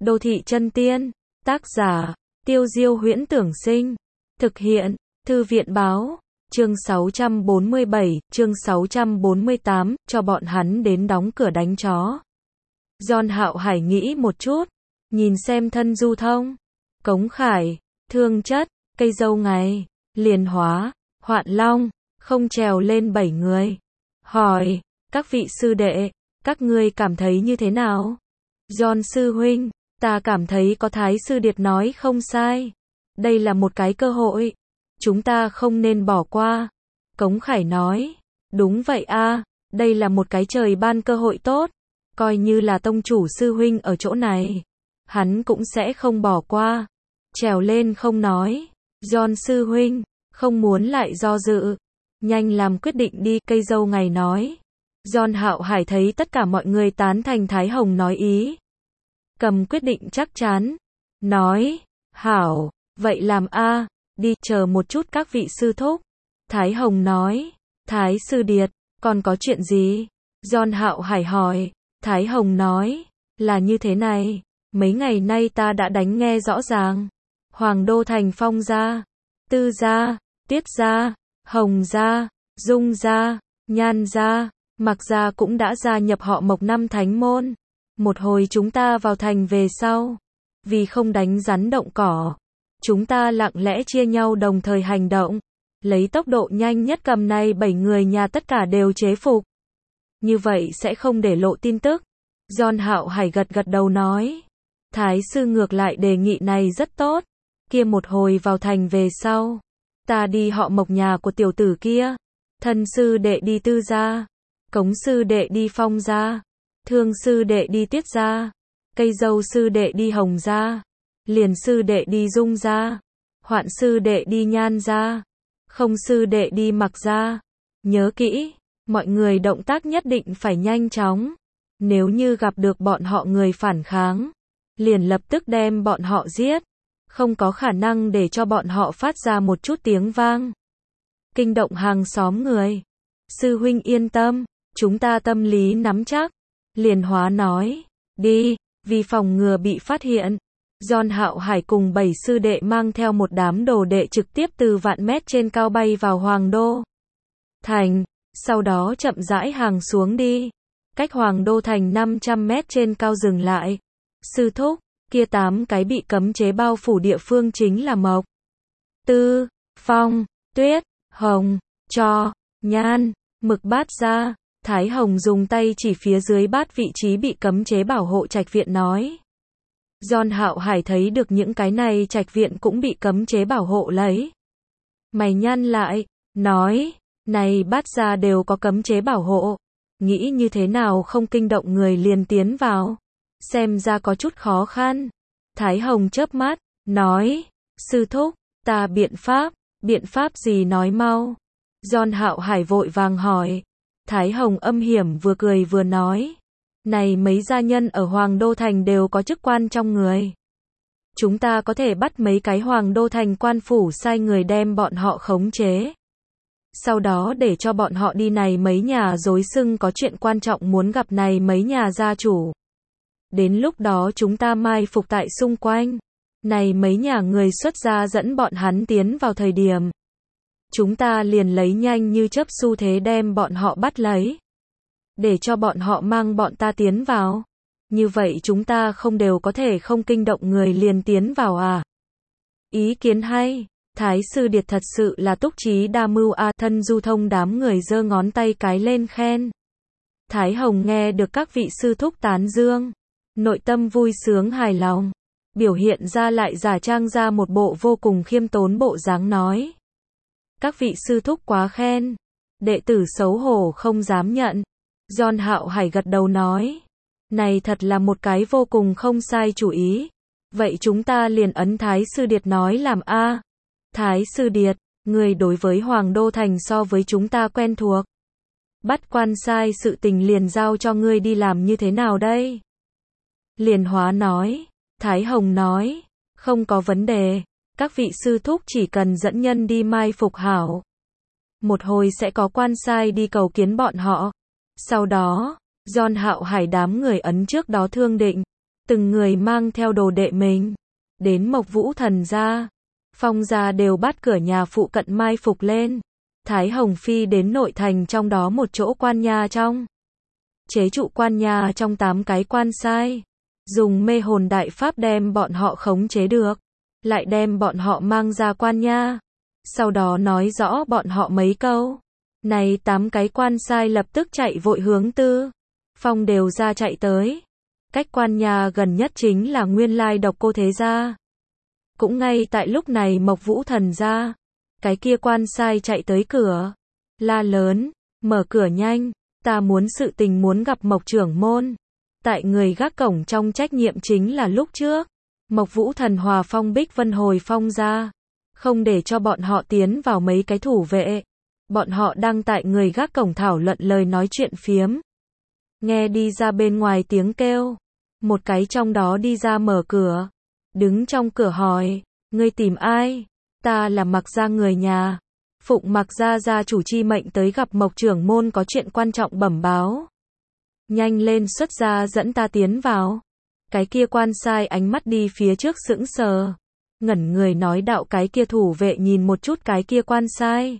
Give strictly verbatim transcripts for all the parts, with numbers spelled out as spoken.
Đô thị chân tiên, tác giả, Tiêu Diêu Huyễn Tưởng Sinh, thực hiện, Thư viện Báo, chương sáu trăm bốn mươi bảy, chương sáu trăm bốn mươi tám, cho bọn hắn đến đóng cửa đánh chó. John Hạo Hải nghĩ một chút, nhìn xem Thân Du Thông, Cống Khải, Thương Chất, Cây Dâu Ngày, Liền Hóa, Hoạn Long, không trèo lên bảy người. Hỏi, các vị sư đệ, các ngươi cảm thấy như thế nào? John sư huynh, ta cảm thấy có Thái sư điệt nói không sai. Đây là một cái cơ hội, chúng ta không nên bỏ qua. Cống Khải nói, đúng vậy a, đây là một cái trời ban cơ hội tốt, coi như là tông chủ sư huynh ở chỗ này, hắn cũng sẽ không bỏ qua. Trèo lên không nói, John sư huynh, không muốn lại do dự, nhanh làm quyết định đi. Cây Dâu Ngày nói. John Hạo Hải thấy tất cả mọi người tán thành Thái Hồng nói ý, cầm quyết định chắc chắn, nói, hảo, vậy làm a, đi, chờ một chút các vị sư thúc. Thái Hồng nói, Thái sư điệt, còn có chuyện gì? John Hạo Hải hỏi. Thái Hồng nói, là như thế này, mấy ngày nay ta đã đánh nghe rõ ràng, Hoàng Đô Thành Phong gia, Tư gia, Tiết gia, Hồng gia, Dung gia, Nhan gia, Mạc gia cũng đã gia nhập họ Mộc Năm Thánh môn. Một hồi chúng ta vào thành về sau, vì không đánh rắn động cỏ, chúng ta lặng lẽ chia nhau đồng thời hành động, lấy tốc độ nhanh nhất cầm này bảy người nhà tất cả đều chế phục. Như vậy sẽ không để lộ tin tức. John Hạo Hải gật gật đầu nói, Thái sư ngược lại đề nghị này rất tốt. Kia một hồi vào thành về sau, ta đi họ Mộc nhà của tiểu tử kia, Thân sư đệ đi Tư gia, Cống sư đệ đi Phong gia, Thương sư đệ đi Tiết gia, Cây Dâu sư đệ đi Hồng gia, Liền sư đệ đi Dung gia, Hoạn sư đệ đi Nhan gia, Không sư đệ đi Mạc gia. Nhớ kỹ, mọi người động tác nhất định phải nhanh chóng. Nếu như gặp được bọn họ người phản kháng, liền lập tức đem bọn họ giết, không có khả năng để cho bọn họ phát ra một chút tiếng vang, kinh động hàng xóm người. Sư huynh yên tâm, chúng ta tâm lý nắm chắc. Liền Hóa nói, đi, vì phòng ngừa bị phát hiện. John Hạo Hải cùng bảy sư đệ mang theo một đám đồ đệ trực tiếp từ vạn mét trên cao bay vào Hoàng Đô Thành, sau đó chậm rãi hàng xuống đi, cách Hoàng Đô Thành năm trăm mét trên cao dừng lại. Sư thúc, kia tám cái bị cấm chế bao phủ địa phương chính là Mộc, Tư, Phong, Tuyết, Hồng, Cho, Nhan, Mực Bát gia. Thái Hồng dùng tay chỉ phía dưới bát vị trí bị cấm chế bảo hộ trạch viện nói. John Hạo Hải thấy được những cái này trạch viện cũng bị cấm chế bảo hộ lấy, mày nhăn lại, nói, này Bát gia đều có cấm chế bảo hộ, nghĩ như thế nào không kinh động người liền tiến vào, xem ra có chút khó khăn. Thái Hồng chớp mắt, nói, sư thúc, ta biện pháp, biện pháp gì nói mau. John Hạo Hải vội vàng hỏi. Thái Hồng âm hiểm vừa cười vừa nói, này mấy gia nhân ở Hoàng Đô Thành đều có chức quan trong người, chúng ta có thể bắt mấy cái Hoàng Đô Thành quan phủ sai người đem bọn họ khống chế, sau đó để cho bọn họ đi này mấy nhà dối xưng có chuyện quan trọng muốn gặp này mấy nhà gia chủ. Đến lúc đó chúng ta mai phục tại xung quanh, này mấy nhà người xuất gia dẫn bọn hắn tiến vào thời điểm, chúng ta liền lấy nhanh như chớp xu thế đem bọn họ bắt lấy, để cho bọn họ mang bọn ta tiến vào. Như vậy chúng ta không đều có thể không kinh động người liền tiến vào à? Ý kiến hay, Thái sư điệt thật sự là túc trí đa mưu a. Thân Du Thông đám người giơ ngón tay cái lên khen. Thái Hồng nghe được các vị sư thúc tán dương, nội tâm vui sướng hài lòng, biểu hiện ra lại giả trang ra một bộ vô cùng khiêm tốn bộ dáng nói. Các vị sư thúc quá khen, đệ tử xấu hổ không dám nhận. John Hạo Hải gật đầu nói, này thật là một cái vô cùng không sai chủ ý. Vậy chúng ta liền ấn Thái sư điệt nói làm a. Thái sư điệt, người đối với Hoàng Đô Thành so với chúng ta quen thuộc, bắt quan sai sự tình liền giao cho ngươi đi làm như thế nào đây? Liền Hóa nói. Thái Hồng nói, không có vấn đề. Các vị sư thúc chỉ cần dẫn nhân đi mai phục hảo, một hồi sẽ có quan sai đi cầu kiến bọn họ. Sau đó, John Hạo Hải đám người ấn trước đó thương định, từng người mang theo đồ đệ mình, đến Mộc Vũ Thần gia. Phong gia đều bắt cửa nhà phụ cận mai phục lên. Thái Hồng Phi đến nội thành trong đó một chỗ quan nha trong. Chế trụ quan nha trong tám cái quan sai. Dùng mê hồn đại pháp đem bọn họ khống chế được. Lại đem bọn họ mang ra quan nha. Sau đó nói rõ bọn họ mấy câu. Này tám cái quan sai lập tức chạy vội hướng Tư Phong đều ra chạy tới. Cách quan nhà gần nhất chính là nguyên lai Độc Cô thế gia. Cũng ngay tại lúc này Mộc Vũ Thần gia, cái kia quan sai chạy tới cửa, la lớn, mở cửa nhanh, ta muốn sự tình muốn gặp Mộc trưởng môn. Tại người gác cổng trong trách nhiệm chính là lúc trước, Mộc Vũ Thần hòa phong Bích Vân hồi phong ra, không để cho bọn họ tiến vào mấy cái thủ vệ. Bọn họ đang tại người gác cổng thảo luận lời nói chuyện phiếm. Nghe đi ra bên ngoài tiếng kêu, một cái trong đó đi ra mở cửa, đứng trong cửa hỏi, ngươi tìm ai? Ta là Mạc gia người nhà, phụng Mạc gia gia chủ chi mệnh tới gặp Mộc trưởng môn có chuyện quan trọng bẩm báo. Nhanh lên xuất gia dẫn ta tiến vào. Cái kia quan sai ánh mắt đi phía trước sững sờ, ngẩn người nói đạo cái kia thủ vệ nhìn một chút cái kia quan sai.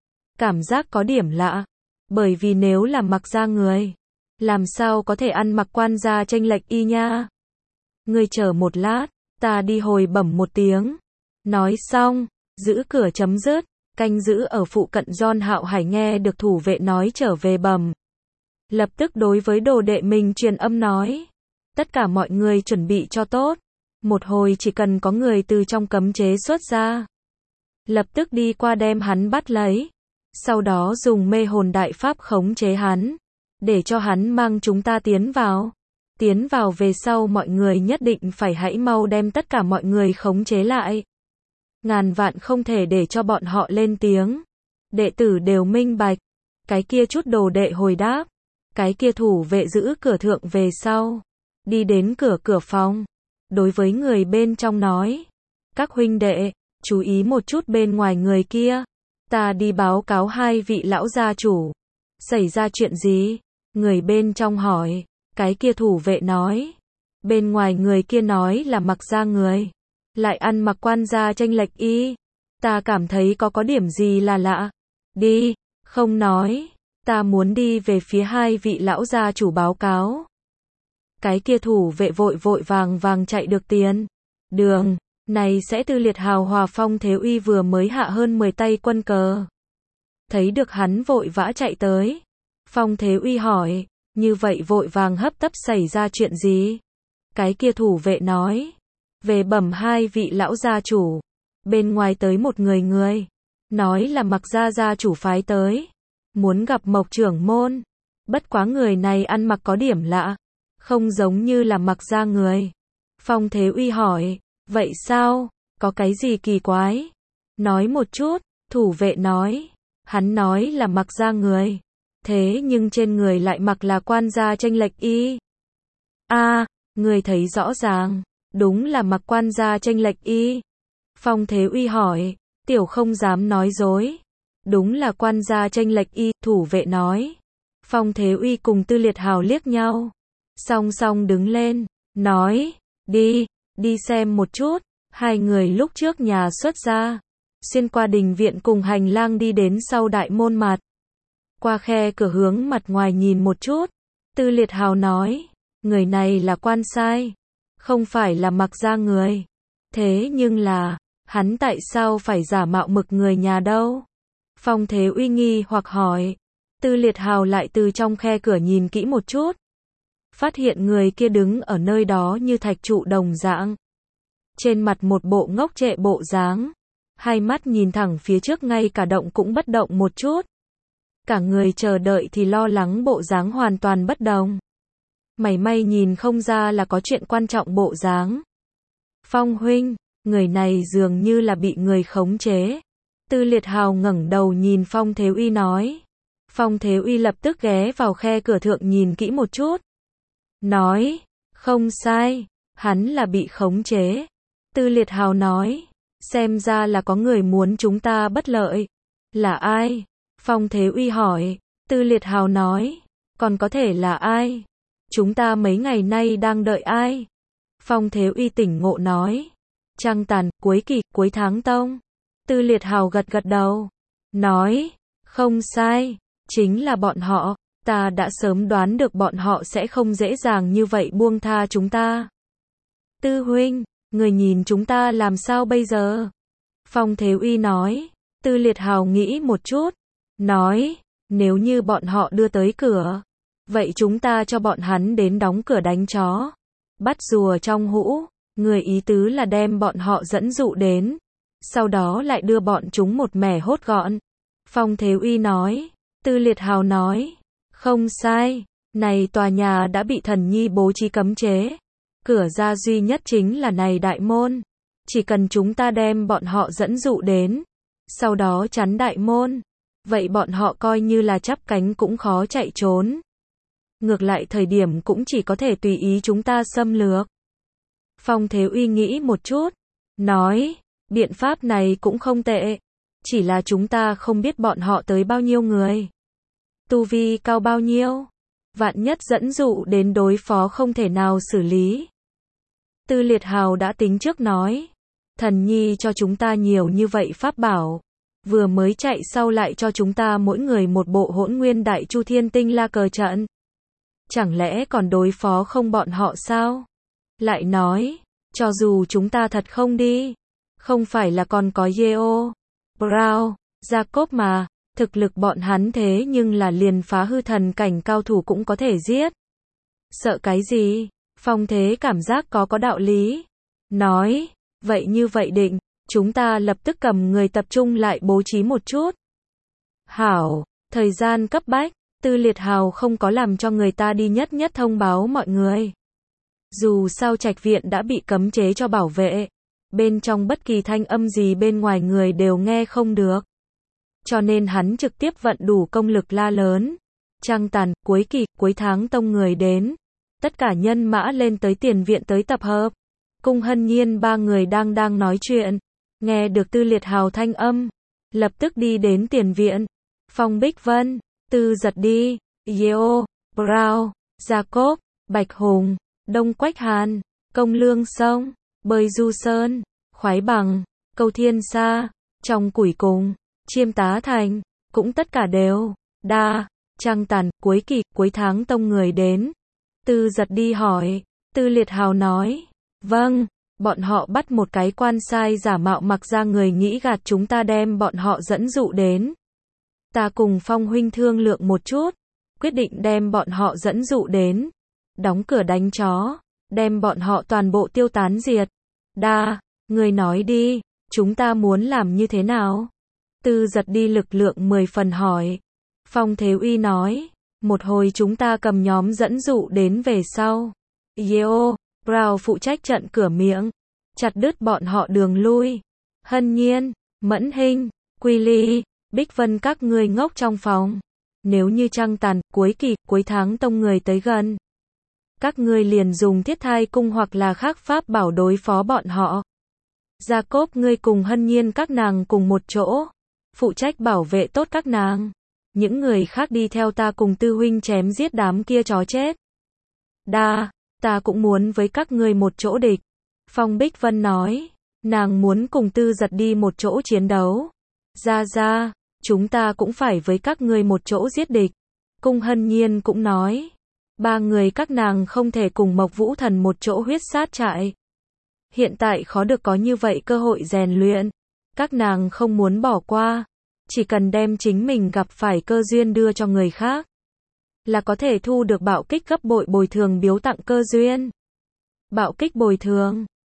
Cảm giác có điểm lạ, bởi vì nếu là Mạc gia người, làm sao có thể ăn mặc quan gia chênh lệch y nha. Ngươi chờ một lát, ta đi hồi bẩm một tiếng. Nói xong, giữ cửa chấm dứt, canh giữ ở phụ cận John Hạo Hải nghe được thủ vệ nói trở về bẩm. Lập tức đối với đồ đệ mình truyền âm nói. Tất cả mọi người chuẩn bị cho tốt. Một hồi chỉ cần có người từ trong cấm chế xuất ra. Lập tức đi qua đem hắn bắt lấy. Sau đó dùng mê hồn đại pháp khống chế hắn. Để cho hắn mang chúng ta tiến vào. Tiến vào về sau mọi người nhất định phải hãy mau đem tất cả mọi người khống chế lại. Ngàn vạn không thể để cho bọn họ lên tiếng. Đệ tử đều minh bạch. Cái kia chút đồ đệ hồi đáp. Cái kia thủ vệ giữ cửa thượng về sau. Đi đến cửa cửa phòng. Đối với người bên trong nói. Các huynh đệ, chú ý một chút bên ngoài người kia. Ta đi báo cáo hai vị lão gia chủ. Xảy ra chuyện gì? Người bên trong hỏi. Cái kia thủ vệ nói. Bên ngoài người kia nói là Mặc gia người. Lại ăn mặc quan gia chênh lệch y. Ta cảm thấy có có điểm gì là lạ. Đi, không nói. Ta muốn đi về phía hai vị lão gia chủ báo cáo. Cái kia thủ vệ vội vội vàng vàng chạy được tiền. Đường, này sẽ Tư Liệt Hào hòa phong Thế Uy vừa mới hạ hơn mười tay quân cờ. Thấy được hắn vội vã chạy tới. Phong Thế Uy hỏi, như vậy vội vàng hấp tấp xảy ra chuyện gì? Cái kia thủ vệ nói, về bẩm hai vị lão gia chủ. Bên ngoài tới một người người. Nói là Mặc gia gia chủ phái tới. Muốn gặp Mộc trưởng môn. Bất quá người này ăn mặc có điểm lạ. Không giống như là Mặc gia người. Phong Thế Uy hỏi, vậy sao? Có cái gì kỳ quái? Nói một chút, thủ vệ nói. Hắn nói là Mặc gia người. Thế nhưng trên người lại mặc là quan gia chênh lệch y. A, à, người thấy rõ ràng. Đúng là mặc quan gia chênh lệch y. Phong Thế Uy hỏi, tiểu không dám nói dối. Đúng là quan gia chênh lệch y, thủ vệ nói. Phong Thế Uy cùng Tư Liệt Hào liếc nhau. Song song đứng lên, nói, đi, đi xem một chút. Hai người lúc trước nhà xuất ra. Xuyên qua đình viện cùng hành lang đi đến sau đại môn mặt. Qua khe cửa hướng mặt ngoài nhìn một chút. Tư Liệt Hào nói, người này là quan sai. Không phải là Mặc gia người. Thế nhưng là, hắn tại sao phải giả mạo Mực người nhà đâu? Phong Thế Uy nghi hoặc hỏi. Tư Liệt Hào lại từ trong khe cửa nhìn kỹ một chút. Phát hiện người kia đứng ở nơi đó như thạch trụ đồng dạng. Trên mặt một bộ ngốc trệ bộ dáng. Hai mắt nhìn thẳng phía trước ngay cả động cũng bất động một chút. Cả người chờ đợi thì lo lắng bộ dáng hoàn toàn bất đồng. Mảy may nhìn không ra là có chuyện quan trọng bộ dáng. Phong huynh, người này dường như là bị người khống chế. Tư Liệt Hào ngẩng đầu nhìn Phong Thế Uy nói. Phong Thế Uy lập tức ghé vào khe cửa thượng nhìn kỹ một chút. Nói, không sai, hắn là bị khống chế. Tư Liệt Hào nói, xem ra là có người muốn chúng ta bất lợi. Là ai? Phong Thế Uy hỏi. Tư Liệt Hào nói, còn có thể là ai? Chúng ta mấy ngày nay đang đợi ai? Phong Thế Uy tỉnh ngộ nói. Trăng tàn, cuối kỳ, cuối tháng tông. Tư Liệt Hào gật gật đầu. Nói. Không sai. Chính là bọn họ. Ta đã sớm đoán được bọn họ sẽ không dễ dàng như vậy buông tha chúng ta. Tư huynh, người nhìn chúng ta làm sao bây giờ? Phong Thế Uy nói. Tư Liệt Hào nghĩ một chút. Nói. Nếu như bọn họ đưa tới cửa. Vậy chúng ta cho bọn hắn đến đóng cửa đánh chó. Bắt rùa trong hũ. Người ý tứ là đem bọn họ dẫn dụ đến. Sau đó lại đưa bọn chúng một mẻ hốt gọn. Phong Thế Uy nói. Tư Liệt Hào nói. Không sai. Này tòa nhà đã bị thần nhi bố trí cấm chế. Cửa ra duy nhất chính là này đại môn. Chỉ cần chúng ta đem bọn họ dẫn dụ đến. Sau đó chắn đại môn. Vậy bọn họ coi như là chắp cánh cũng khó chạy trốn. Ngược lại thời điểm cũng chỉ có thể tùy ý chúng ta xâm lược. Phong Thế Uy nghĩ một chút. Nói. Biện pháp này cũng không tệ. Chỉ là chúng ta không biết bọn họ tới bao nhiêu người. Tu vi cao bao nhiêu. Vạn nhất dẫn dụ đến đối phó không thể nào xử lý. Tư Liệt Hào đã tính trước nói. Thần nhi cho chúng ta nhiều như vậy pháp bảo. Vừa mới chạy sau lại cho chúng ta mỗi người một bộ hỗn nguyên đại chu thiên tinh la cờ trận. Chẳng lẽ còn đối phó không bọn họ sao? Lại nói. Cho dù chúng ta thật không đi. Không phải là còn có Yeo, Brown, Jacob mà. Thực lực bọn hắn thế nhưng là liền phá hư thần cảnh cao thủ cũng có thể giết. Sợ cái gì? Phong Thế cảm giác có có đạo lý. Nói. Vậy như vậy định. Chúng ta lập tức cầm người tập trung lại bố trí một chút. Hảo. Thời gian cấp bách. Tư Liệt Hào không có làm cho người ta đi nhất nhất thông báo mọi người. Dù sao trạch viện đã bị cấm chế cho bảo vệ. Bên trong bất kỳ thanh âm gì bên ngoài người đều nghe không được. Cho nên hắn trực tiếp vận đủ công lực la lớn. Trăng tàn, cuối kỳ, cuối tháng tông người đến. Tất cả nhân mã lên tới tiền viện tới tập hợp. Cung Hân Nhiên ba người đang đang nói chuyện. Nghe được Tư Liệt Hào thanh âm. Lập tức đi đến tiền viện. Phong Bích Vân, Tư Giật Đi, Yeo, Brown, Jacob, Bạch Hùng, Đông Quách Hàn, Công Lương Sông, Bơi Du Sơn, Khoái Bằng, Câu Thiên Sa, Trong Củi Cùng, Chiêm Tá Thành, cũng tất cả đều. Đa, Trăng tàn, cuối kỳ, cuối tháng tông người đến. Tư Giật Đi hỏi. Tư Liệt Hào nói. Vâng, bọn họ bắt một cái quan sai giả mạo mặc ra người nghĩ gạt chúng ta đem bọn họ dẫn dụ đến. Ta cùng Phong huynh thương lượng một chút. Quyết định đem bọn họ dẫn dụ đến. Đóng cửa đánh chó. Đem bọn họ toàn bộ tiêu tán diệt. Đa, người nói đi. Chúng ta muốn làm như thế nào? Tư Giật Đi lực lượng mười phần hỏi. Phong Thế Uy nói. Một hồi chúng ta cầm nhóm dẫn dụ đến về sau. Yeo, Brown phụ trách trận cửa miệng. Chặt đứt bọn họ đường lui. Hân Nhiên, Mẫn Hinh, Quy Ly, Bích Vân các ngươi ngốc trong phòng. Nếu như trăng tàn, cuối kỳ, cuối tháng tông người tới gần. Các ngươi liền dùng thiết thai cung hoặc là khác pháp bảo đối phó bọn họ. Jacob ngươi cùng Hân Nhiên các nàng cùng một chỗ. Phụ trách bảo vệ tốt các nàng. Những người khác đi theo ta cùng Tư huynh chém giết đám kia chó chết. Đa, ta cũng muốn với các ngươi một chỗ địch. Phong Bích Vân nói. Nàng muốn cùng Tư Giật Đi một chỗ chiến đấu. Ra ra, chúng ta cũng phải với các ngươi một chỗ giết địch. Cung Hân Nhiên cũng nói. Ba người các nàng không thể cùng Mộc Vũ Thần một chỗ huyết sát trại. Hiện tại khó được có như vậy cơ hội rèn luyện. Các nàng không muốn bỏ qua. Chỉ cần đem chính mình gặp phải cơ duyên đưa cho người khác. Là có thể thu được bạo kích gấp bội bồi thường biếu tặng cơ duyên. Bạo kích bồi thường.